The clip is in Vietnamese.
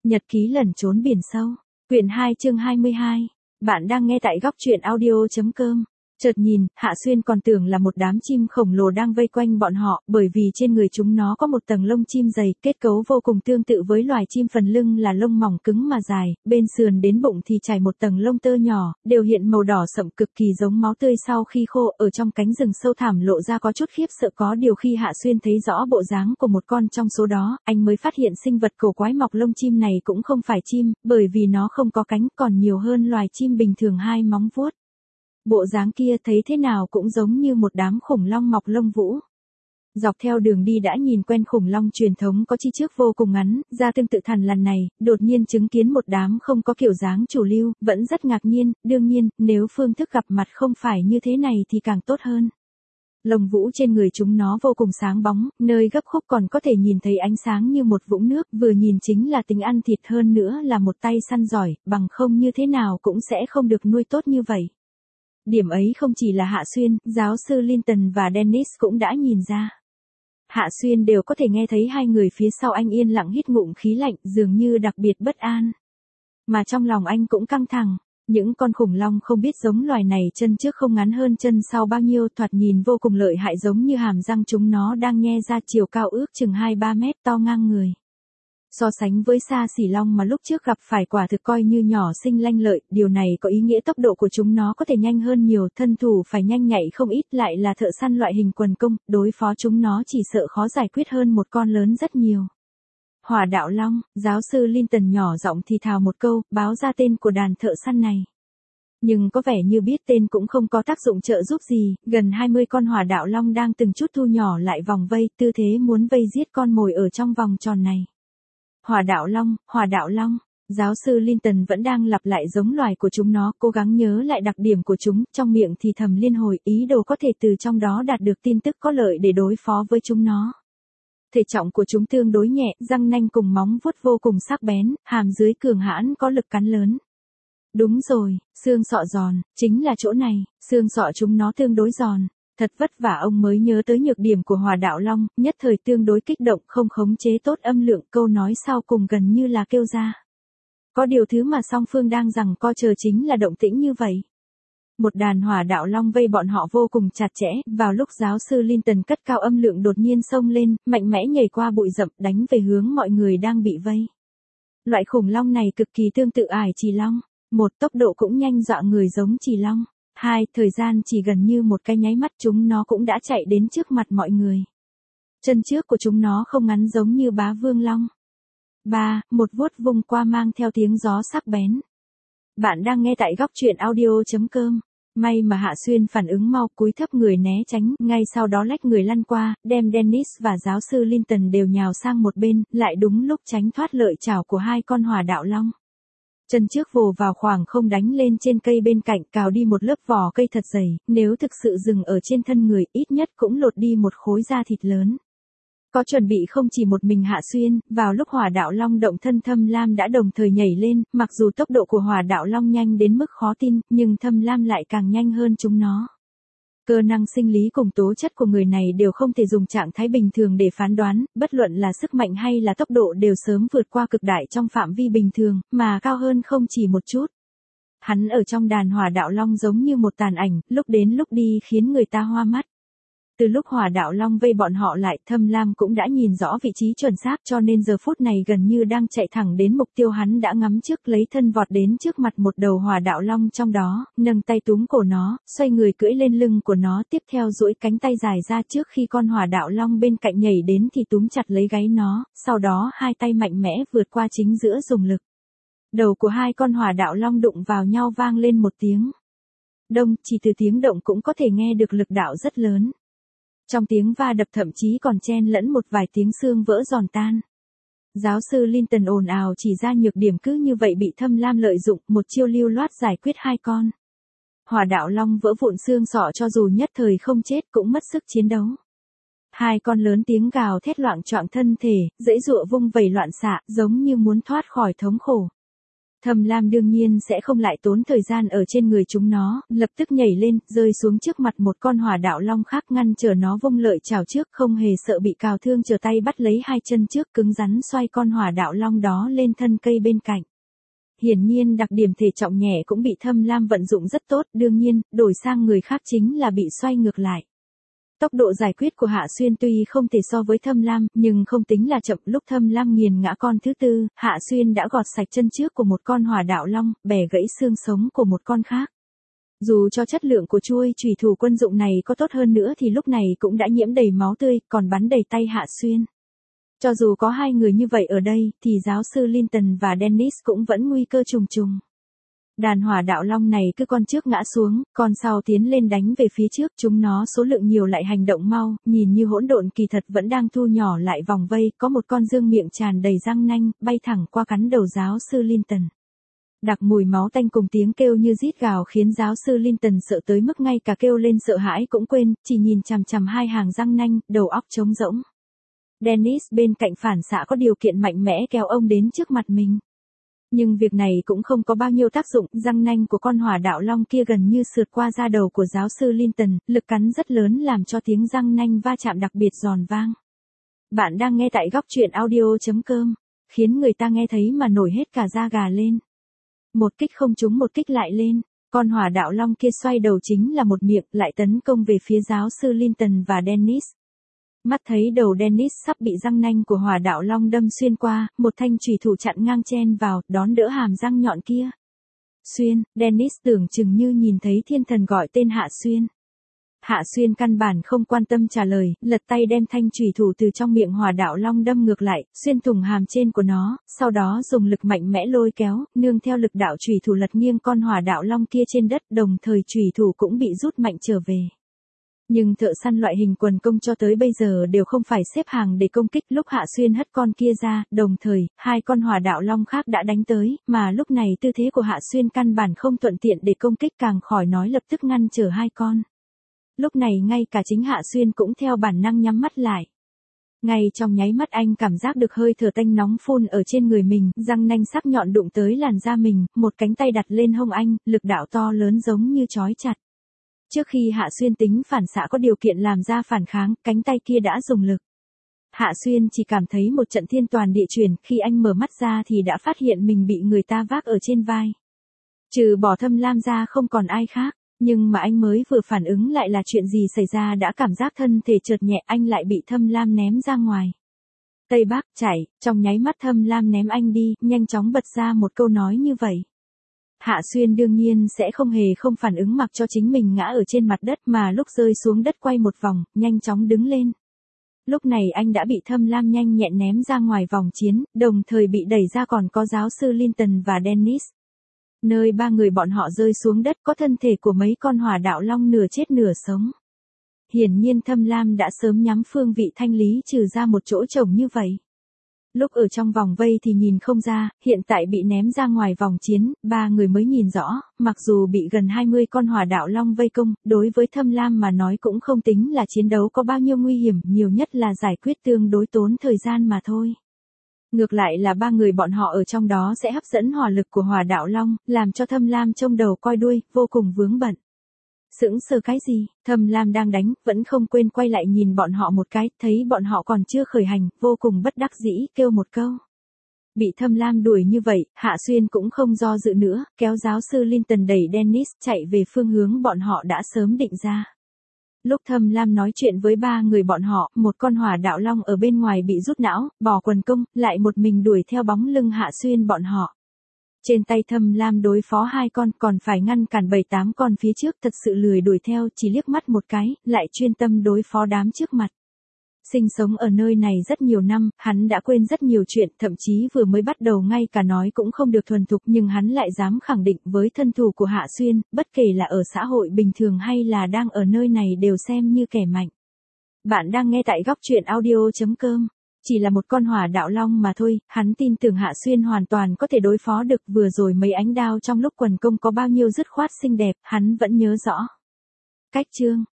Nhật ký lẩn trốn biển sâu. Quyển 2 chương 22. Bạn đang nghe tại góc truyện audio.com. Chợt nhìn, Hạ Xuyên còn tưởng là một đám chim khổng lồ đang vây quanh bọn họ, bởi vì trên người chúng nó có một tầng lông chim dày, kết cấu vô cùng tương tự với loài chim, phần lưng là lông mỏng cứng mà dài, bên sườn đến bụng thì trải một tầng lông tơ nhỏ, đều hiện màu đỏ sậm cực kỳ giống máu tươi sau khi khô, ở trong cánh rừng sâu thẳm lộ ra có chút khiếp sợ. Có điều khi Hạ Xuyên thấy rõ bộ dáng của một con trong số đó, anh mới phát hiện sinh vật cổ quái mọc lông chim này cũng không phải chim, bởi vì nó không có cánh, còn nhiều hơn loài chim bình thường hai móng vuốt. Bộ dáng kia thấy thế nào cũng giống như một đám khủng long mọc lông vũ. Dọc theo đường đi đã nhìn quen khủng long truyền thống có chi trước vô cùng ngắn, ra tương tự thằn lằn này, đột nhiên chứng kiến một đám không có kiểu dáng chủ lưu, vẫn rất ngạc nhiên, đương nhiên, nếu phương thức gặp mặt không phải như thế này thì càng tốt hơn. Lông vũ trên người chúng nó vô cùng sáng bóng, nơi gấp khúc còn có thể nhìn thấy ánh sáng như một vũng nước, vừa nhìn chính là tính ăn thịt, hơn nữa là một tay săn giỏi, bằng không như thế nào cũng sẽ không được nuôi tốt như vậy. Điểm ấy không chỉ là Hạ Xuyên, giáo sư Linton và Dennis cũng đã nhìn ra. Hạ Xuyên đều có thể nghe thấy hai người phía sau anh yên lặng hít ngụm khí lạnh, dường như đặc biệt bất an. Mà trong lòng anh cũng căng thẳng. Những con khủng long không biết giống loài này chân trước không ngắn hơn chân sau bao nhiêu, thoạt nhìn vô cùng lợi hại, giống như hàm răng chúng nó đang nhe ra, chiều cao ước chừng 2-3 mét, to ngang người. So sánh với sa xỉ long mà lúc trước gặp phải quả thực coi như nhỏ xinh lanh lợi, điều này có ý nghĩa tốc độ của chúng nó có thể nhanh hơn nhiều, thân thủ phải nhanh nhạy không ít, lại là thợ săn loại hình quần công, đối phó chúng nó chỉ sợ khó giải quyết hơn một con lớn rất nhiều. Hỏa đạo long, giáo sư Linton nhỏ giọng thì thào một câu, báo ra tên của đàn thợ săn này. Nhưng có vẻ như biết tên cũng không có tác dụng trợ giúp gì, gần 20 con hỏa đạo long đang từng chút thu nhỏ lại vòng vây, tư thế muốn vây giết con mồi ở trong vòng tròn này. Hỏa đạo long, giáo sư Linton vẫn đang lặp lại giống loài của chúng nó, cố gắng nhớ lại đặc điểm của chúng, trong miệng thì thầm liên hồi, ý đồ có thể từ trong đó đạt được tin tức có lợi để đối phó với chúng nó. Thể trọng của chúng tương đối nhẹ, răng nanh cùng móng vuốt vô cùng sắc bén, hàm dưới cường hãn có lực cắn lớn. Đúng rồi, xương sọ giòn, chính là chỗ này, xương sọ chúng nó tương đối giòn. Thật vất vả ông mới nhớ tới nhược điểm của hỏa đạo long, nhất thời tương đối kích động, không khống chế tốt âm lượng, câu nói sau cùng gần như là kêu ra. Có điều thứ mà song phương đang giằng co chờ chính là động tĩnh như vậy. Một đàn hỏa đạo long vây bọn họ vô cùng chặt chẽ, vào lúc giáo sư Linton cất cao âm lượng đột nhiên xông lên, mạnh mẽ nhảy qua bụi rậm, đánh về hướng mọi người đang bị vây. Loại khủng long này cực kỳ tương tự ải chì long. Một, tốc độ cũng nhanh dọa người giống chì long. 2, thời gian chỉ gần như một cái nháy mắt chúng nó cũng đã chạy đến trước mặt mọi người. Chân trước của chúng nó không ngắn giống như bá vương long. 3, một vuốt vung qua mang theo tiếng gió sắc bén. Bạn đang nghe tại góc truyện audio.com. May mà Hạ Xuyên phản ứng mau, cúi thấp người né tránh, ngay sau đó lách người lăn qua, đem Dennis và giáo sư Linton đều nhào sang một bên, lại đúng lúc tránh thoát lợi chảo của hai con hỏa đạo long. Chân trước vồ vào khoảng không đánh lên trên cây bên cạnh, cào đi một lớp vỏ cây thật dày, nếu thực sự dừng ở trên thân người, ít nhất cũng lột đi một khối da thịt lớn. Có chuẩn bị không chỉ một mình Hạ Xuyên, vào lúc hỏa đạo long động thân Thâm Lam đã đồng thời nhảy lên, mặc dù tốc độ của hỏa đạo long nhanh đến mức khó tin, nhưng Thâm Lam lại càng nhanh hơn chúng nó. Cơ năng sinh lý cùng tố chất của người này đều không thể dùng trạng thái bình thường để phán đoán, bất luận là sức mạnh hay là tốc độ đều sớm vượt qua cực đại trong phạm vi bình thường, mà cao hơn không chỉ một chút. Hắn ở trong đàn hỏa đạo long giống như một tàn ảnh, lúc đến lúc đi khiến người ta hoa mắt. Từ lúc hỏa đạo long vây bọn họ lại, Thâm Lam cũng đã nhìn rõ vị trí chuẩn xác, cho nên giờ phút này gần như đang chạy thẳng đến mục tiêu, hắn đã ngắm trước lấy thân vọt đến trước mặt một đầu hỏa đạo long trong đó, nâng tay túm cổ nó, xoay người cưỡi lên lưng của nó, tiếp theo duỗi cánh tay dài ra trước khi con hỏa đạo long bên cạnh nhảy đến thì túm chặt lấy gáy nó, sau đó hai tay mạnh mẽ vượt qua chính giữa dùng lực. Đầu của hai con hỏa đạo long đụng vào nhau vang lên một tiếng đông, chỉ từ tiếng động cũng có thể nghe được lực đạo rất lớn. Trong tiếng va đập thậm chí còn chen lẫn một vài tiếng xương vỡ giòn tan. Giáo sư Linton ồn ào chỉ ra nhược điểm, cứ như vậy bị Thâm Lam lợi dụng, một chiêu lưu loát giải quyết hai con hỏa đạo long vỡ vụn xương sọ, cho dù nhất thời không chết cũng mất sức chiến đấu. Hai con lớn tiếng gào thét loạng choạng thân thể, giãy giụa vung vẩy loạn xạ, giống như muốn thoát khỏi thống khổ. Thâm Lam đương nhiên sẽ không lại tốn thời gian ở trên người chúng nó, lập tức nhảy lên, rơi xuống trước mặt một con hỏa đạo long khác ngăn trở nó vung lợi chảo trước, không hề sợ bị cào thương, trở tay bắt lấy hai chân trước cứng rắn xoay con hỏa đạo long đó lên thân cây bên cạnh. Hiển nhiên đặc điểm thể trọng nhẹ cũng bị Thâm Lam vận dụng rất tốt, đương nhiên, đổi sang người khác chính là bị xoay ngược lại. Tốc độ giải quyết của Hạ Xuyên tuy không thể so với Thâm Lam, nhưng không tính là chậm. Lúc Thâm Lam nghiền ngã con thứ tư, Hạ Xuyên đã gọt sạch chân trước của một con hỏa đạo long, bẻ gãy xương sống của một con khác. Dù cho chất lượng của chuôi chủy thủ quân dụng này có tốt hơn nữa thì lúc này cũng đã nhiễm đầy máu tươi, còn bắn đầy tay Hạ Xuyên. Cho dù có hai người như vậy ở đây, thì giáo sư Linton và Dennis cũng vẫn nguy cơ trùng trùng. Đàn hỏa đạo long này cứ con trước ngã xuống, con sau tiến lên đánh về phía trước, chúng nó số lượng nhiều lại hành động mau, nhìn như hỗn độn kỳ thật vẫn đang thu nhỏ lại vòng vây, có một con dương miệng tràn đầy răng nanh, bay thẳng qua cắn đầu giáo sư Linton. Đặc mùi máu tanh cùng tiếng kêu như rít gào khiến giáo sư Linton sợ tới mức ngay cả kêu lên sợ hãi cũng quên, chỉ nhìn chằm chằm hai hàng răng nanh, đầu óc trống rỗng. Dennis bên cạnh phản xạ có điều kiện mạnh mẽ kéo ông đến trước mặt mình. Nhưng việc này cũng không có bao nhiêu tác dụng, răng nanh của con hỏa đạo long kia gần như sượt qua da đầu của giáo sư Linton, lực cắn rất lớn làm cho tiếng răng nanh va chạm đặc biệt giòn vang. Bạn đang nghe tại góc truyện audio.com, khiến người ta nghe thấy mà nổi hết cả da gà lên. Một kích không trúng một kích lại lên, con hỏa đạo long kia xoay đầu chính là một miệng, lại tấn công về phía giáo sư Linton và Dennis. Mắt thấy đầu Dennis sắp bị răng nanh của hỏa đạo long đâm xuyên qua, một thanh chủy thủ chặn ngang chen vào, đón đỡ hàm răng nhọn kia. Xuyên, Dennis tưởng chừng như nhìn thấy thiên thần gọi tên Hạ Xuyên. Hạ Xuyên căn bản không quan tâm trả lời, lật tay đem thanh chủy thủ từ trong miệng hỏa đạo long đâm ngược lại, xuyên thủng hàm trên của nó, sau đó dùng lực mạnh mẽ lôi kéo, nương theo lực đạo chủy thủ lật nghiêng con hỏa đạo long kia trên đất, đồng thời chủy thủ cũng bị rút mạnh trở về. Nhưng thợ săn loại hình quần công cho tới bây giờ đều không phải xếp hàng để công kích. Lúc Hạ Xuyên hất con kia ra, đồng thời, hai con hỏa đạo long khác đã đánh tới, mà lúc này tư thế của Hạ Xuyên căn bản không thuận tiện để công kích, càng khỏi nói lập tức ngăn trở hai con. Lúc này ngay cả chính Hạ Xuyên cũng theo bản năng nhắm mắt lại. Ngay trong nháy mắt anh cảm giác được hơi thở tanh nóng phun ở trên người mình, răng nanh sắc nhọn đụng tới làn da mình, một cánh tay đặt lên hông anh, lực đạo to lớn giống như trói chặt. Trước khi Hạ Xuyên tính phản xạ có điều kiện làm ra phản kháng, cánh tay kia đã dùng lực. Hạ Xuyên chỉ cảm thấy một trận thiên toàn địa chuyển, khi anh mở mắt ra thì đã phát hiện mình bị người ta vác ở trên vai. Trừ bỏ Thâm Lam ra không còn ai khác, nhưng mà anh mới vừa phản ứng lại là chuyện gì xảy ra đã cảm giác thân thể chợt nhẹ, anh lại bị Thâm Lam ném ra ngoài. Tây Bắc chạy, trong nháy mắt Thâm Lam ném anh đi, nhanh chóng bật ra một câu nói như vậy. Hạ Xuyên đương nhiên sẽ không hề không phản ứng mặc cho chính mình ngã ở trên mặt đất, mà lúc rơi xuống đất quay một vòng, nhanh chóng đứng lên. Lúc này anh đã bị Thâm Lam nhanh nhẹn ném ra ngoài vòng chiến, đồng thời bị đẩy ra còn có giáo sư Linton và Dennis. Nơi ba người bọn họ rơi xuống đất có thân thể của mấy con hỏa đạo long nửa chết nửa sống. Hiển nhiên Thâm Lam đã sớm nhắm phương vị thanh lý trừ ra một chỗ trống như vậy. Lúc ở trong vòng vây thì nhìn không ra, hiện tại bị ném ra ngoài vòng chiến, ba người mới nhìn rõ, mặc dù bị gần 20 con hỏa đạo long vây công, đối với Thâm Lam mà nói cũng không tính là chiến đấu có bao nhiêu nguy hiểm, nhiều nhất là giải quyết tương đối tốn thời gian mà thôi. Ngược lại là ba người bọn họ ở trong đó sẽ hấp dẫn hỏa lực của hỏa đạo long, làm cho Thâm Lam trông đầu coi đuôi, vô cùng vướng bận. Sững sờ cái gì, Thâm Lam đang đánh, vẫn không quên quay lại nhìn bọn họ một cái, thấy bọn họ còn chưa khởi hành, vô cùng bất đắc dĩ, kêu một câu. Bị Thâm Lam đuổi như vậy, Hạ Xuyên cũng không do dự nữa, kéo giáo sư Linton đẩy Dennis chạy về phương hướng bọn họ đã sớm định ra. Lúc Thâm Lam nói chuyện với ba người bọn họ, một con hỏa đạo long ở bên ngoài bị rút não, bỏ quần công, lại một mình đuổi theo bóng lưng Hạ Xuyên bọn họ. Trên tay Thâm Lam đối phó hai con, còn phải ngăn cản 7-8 con phía trước, thật sự lười đuổi theo, chỉ liếc mắt một cái, lại chuyên tâm đối phó đám trước mặt. Sinh sống ở nơi này rất nhiều năm, hắn đã quên rất nhiều chuyện, thậm chí vừa mới bắt đầu ngay cả nói cũng không được thuần thục, nhưng hắn lại dám khẳng định với thân thủ của Hạ Xuyên, bất kể là ở xã hội bình thường hay là đang ở nơi này đều xem như kẻ mạnh. Bạn đang nghe tại góc truyện audio.com. Chỉ là một con hỏa đạo long mà thôi, hắn tin tưởng Hạ Xuyên hoàn toàn có thể đối phó được, vừa rồi mấy ánh đao trong lúc quần công có bao nhiêu dứt khoát xinh đẹp, hắn vẫn nhớ rõ. Cách chương